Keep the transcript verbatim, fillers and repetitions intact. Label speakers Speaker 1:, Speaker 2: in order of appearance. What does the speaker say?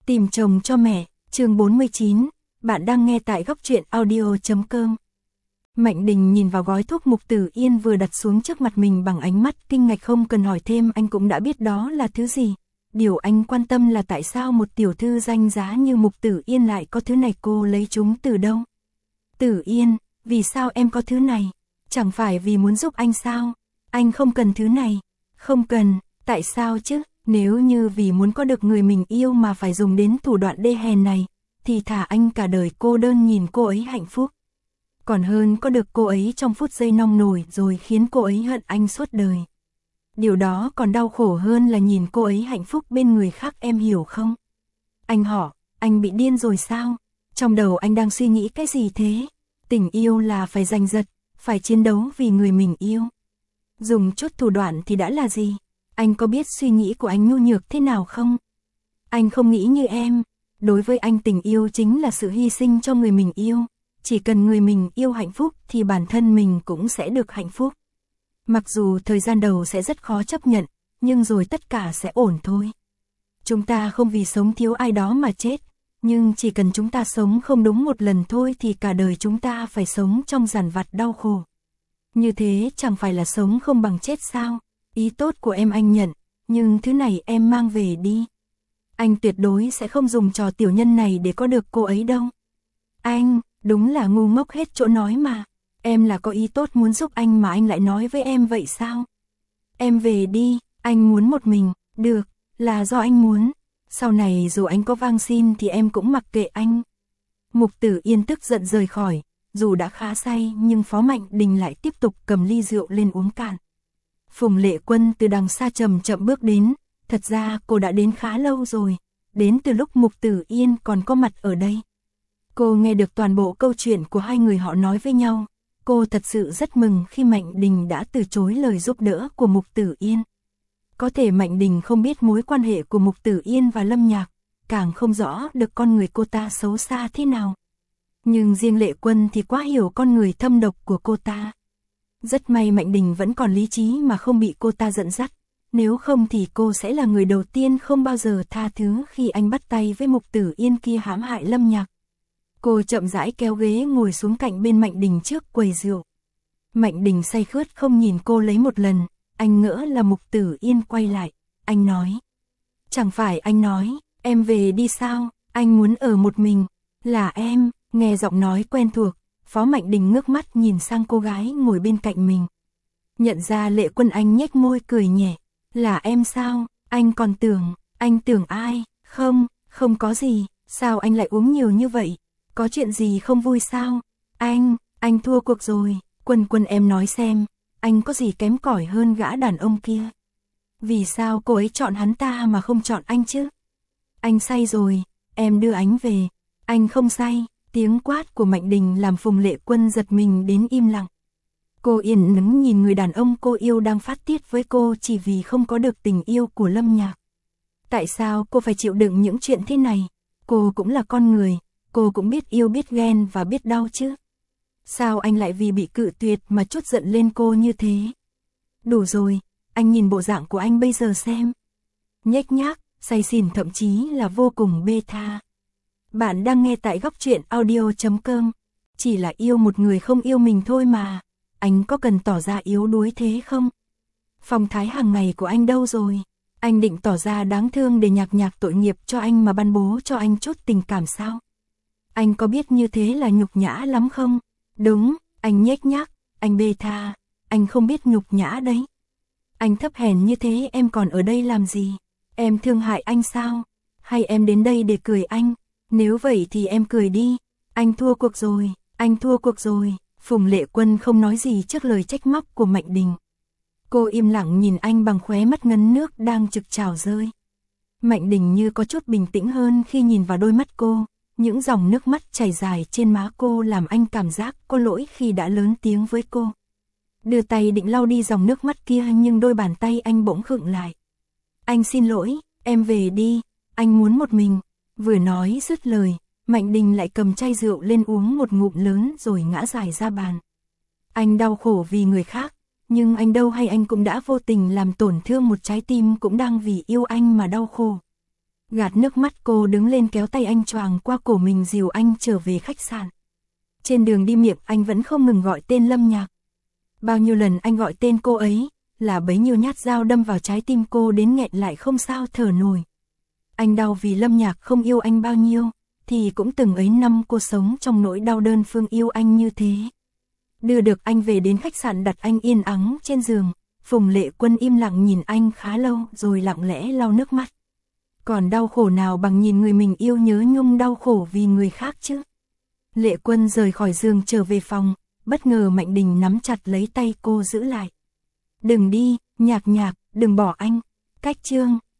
Speaker 1: Tìm chồng cho mẹ, chương bốn mươi chín, bạn đang nghe tại góc truyện audio chấm com. Mạnh Đình nhìn vào gói thuốc Mục Tử Yên vừa đặt xuống trước mặt mình bằng ánh mắt kinh ngạc, không cần hỏi thêm anh cũng đã biết đó là thứ gì. Điều anh quan tâm là tại sao một tiểu thư danh giá như Mục Tử Yên lại có thứ này, cô lấy chúng từ đâu? Tử Yên, vì sao em có thứ này? Chẳng phải vì muốn giúp anh sao? Anh không cần thứ này. Không cần, tại sao chứ? Nếu như vì muốn có được người mình yêu mà phải dùng đến thủ đoạn đê hèn này, thì thả anh cả đời cô đơn nhìn cô ấy hạnh phúc. Còn hơn có được cô ấy trong phút giây nông nổi rồi khiến cô ấy hận anh suốt đời. Điều đó còn đau khổ hơn là nhìn cô ấy hạnh phúc bên người khác, em hiểu không? Anh hỏi, anh bị điên rồi sao? Trong đầu anh đang suy nghĩ cái gì thế? Tình yêu là phải giành giật, phải chiến đấu vì người mình yêu. Dùng chút thủ đoạn thì đã là gì? Anh có biết suy nghĩ của anh nhu nhược thế nào không? Anh không nghĩ như em. Đối với anh, tình yêu chính là sự hy sinh cho người mình yêu. Chỉ cần người mình yêu hạnh phúc thì bản thân mình cũng sẽ được hạnh phúc. Mặc dù thời gian đầu sẽ rất khó chấp nhận, nhưng rồi tất cả sẽ ổn thôi. Chúng ta không vì sống thiếu ai đó mà chết, nhưng chỉ cần chúng ta sống không đúng một lần thôi thì cả đời chúng ta phải sống trong dằn vặt đau khổ. Như thế chẳng phải là sống không bằng chết sao? Ý tốt của em anh nhận, nhưng thứ này em mang về đi. Anh tuyệt đối sẽ không dùng trò tiểu nhân này để có được cô ấy đâu. Anh, đúng là ngu ngốc hết chỗ nói mà. Em là có ý tốt muốn giúp anh mà anh lại nói với em vậy sao? Em về đi, anh muốn một mình, được, là do anh muốn. Sau này dù anh có van xin thì em cũng mặc kệ anh. Mục Tử Yên tức giận rời khỏi, dù đã khá say nhưng Phó Mạnh Đình lại tiếp tục cầm ly rượu lên uống cạn. Phùng Lệ Quân từ đằng xa chậm chậm bước đến, thật ra cô đã đến khá lâu rồi, đến từ lúc Mục Tử Yên còn có mặt ở đây. Cô nghe được toàn bộ câu chuyện của hai người họ nói với nhau, cô thật sự rất mừng khi Mạnh Đình đã từ chối lời giúp đỡ của Mục Tử Yên. Có thể Mạnh Đình không biết mối quan hệ của Mục Tử Yên và Lâm Nhạc, càng không rõ được con người cô ta xấu xa thế nào. Nhưng riêng Lệ Quân thì quá hiểu con người thâm độc của cô ta. Rất may Mạnh Đình vẫn còn lý trí mà không bị cô ta dẫn dắt, nếu không thì cô sẽ là người đầu tiên không bao giờ tha thứ khi anh bắt tay với Mục Tử Yên kia hãm hại Lâm Nhạc. Cô chậm rãi kéo ghế ngồi xuống cạnh bên Mạnh Đình trước quầy rượu. Mạnh Đình say khướt không nhìn cô lấy một lần, anh ngỡ là Mục Tử Yên quay lại, anh nói. Chẳng phải anh nói, em về đi sao, anh muốn ở một mình, là em, nghe giọng nói quen thuộc. Phó Mạnh Đình ngước mắt nhìn sang cô gái ngồi bên cạnh mình. Nhận ra Lệ Quân, anh nhếch môi cười nhẹ. Là em sao? Anh còn tưởng, anh tưởng ai? Không, không có gì. Sao anh lại uống nhiều như vậy? Có chuyện gì không vui sao? Anh, anh thua cuộc rồi. Quân Quân, em nói xem, anh có gì kém cỏi hơn gã đàn ông kia? Vì sao cô ấy chọn hắn ta mà không chọn anh chứ? Anh say rồi, em đưa anh về. Anh không say. Tiếng quát của Mạnh Đình làm Phùng Lệ Quân giật mình đến im lặng. Cô yên lặng nhìn người đàn ông cô yêu đang phát tiết với cô chỉ vì không có được tình yêu của Lâm Nhạc. Tại sao cô phải chịu đựng những chuyện thế này? Cô cũng là con người, cô cũng biết yêu, biết ghen và biết đau chứ. Sao anh lại vì bị cự tuyệt mà trút giận lên cô như thế? Đủ rồi, anh nhìn bộ dạng của anh bây giờ xem. Nhếch nhác, say xỉn, thậm chí là vô cùng bê tha. Bạn đang nghe tại góc truyện audio chấm com. Chỉ là yêu một người không yêu mình thôi mà. Anh có cần tỏ ra yếu đuối thế không? Phong thái hàng ngày của anh đâu rồi? Anh định tỏ ra đáng thương để Nhạc Nhạc tội nghiệp cho anh mà ban bố cho anh chút tình cảm sao? Anh có biết như thế là nhục nhã lắm không? Đúng, anh nhếch nhác, anh bê tha, anh không biết nhục nhã đấy. Anh thấp hèn như thế em còn ở đây làm gì? Em thương hại anh sao? Hay em đến đây để cười anh? Nếu vậy thì em cười đi. Anh thua cuộc rồi, anh thua cuộc rồi. Phùng Lệ Quân không nói gì trước lời trách móc của Mạnh Đình. Cô im lặng nhìn anh bằng khóe mắt ngấn nước đang trực trào rơi. Mạnh Đình như có chút bình tĩnh hơn khi nhìn vào đôi mắt cô. Những dòng nước mắt chảy dài trên má cô làm anh cảm giác có lỗi khi đã lớn tiếng với cô. Đưa tay định lau đi dòng nước mắt kia nhưng đôi bàn tay anh bỗng khựng lại. Anh xin lỗi, em về đi, anh muốn một mình. Vừa nói dứt lời, Mạnh Đình lại cầm chai rượu lên uống một ngụm lớn rồi ngã dài ra bàn. Anh đau khổ vì người khác, nhưng anh đâu hay anh cũng đã vô tình làm tổn thương một trái tim cũng đang vì yêu anh mà đau khổ. Gạt nước mắt cô đứng lên kéo tay anh choàng qua cổ mình dìu anh trở về khách sạn. Trên đường đi miệng anh vẫn không ngừng gọi tên Lâm Nhạc. Bao nhiêu lần anh gọi tên cô ấy, là bấy nhiêu nhát dao đâm vào trái tim cô đến nghẹn lại không sao thở nổi. Anh đau vì Lâm Nhạc không yêu anh bao nhiêu, thì cũng từng ấy năm cô sống trong nỗi đau đơn phương yêu anh như thế. Đưa được anh về đến khách sạn đặt anh yên ắng trên giường, Phùng Lệ Quân im lặng nhìn anh khá lâu rồi lặng lẽ lau nước mắt. Còn đau khổ nào bằng nhìn người mình yêu nhớ nhung đau khổ vì người khác chứ. Lệ Quân rời khỏi giường trở về phòng, bất ngờ Mạnh Đình nắm chặt lấy tay cô giữ lại. Đừng đi, Nhạc Nhạc, đừng bỏ anh. Cách chương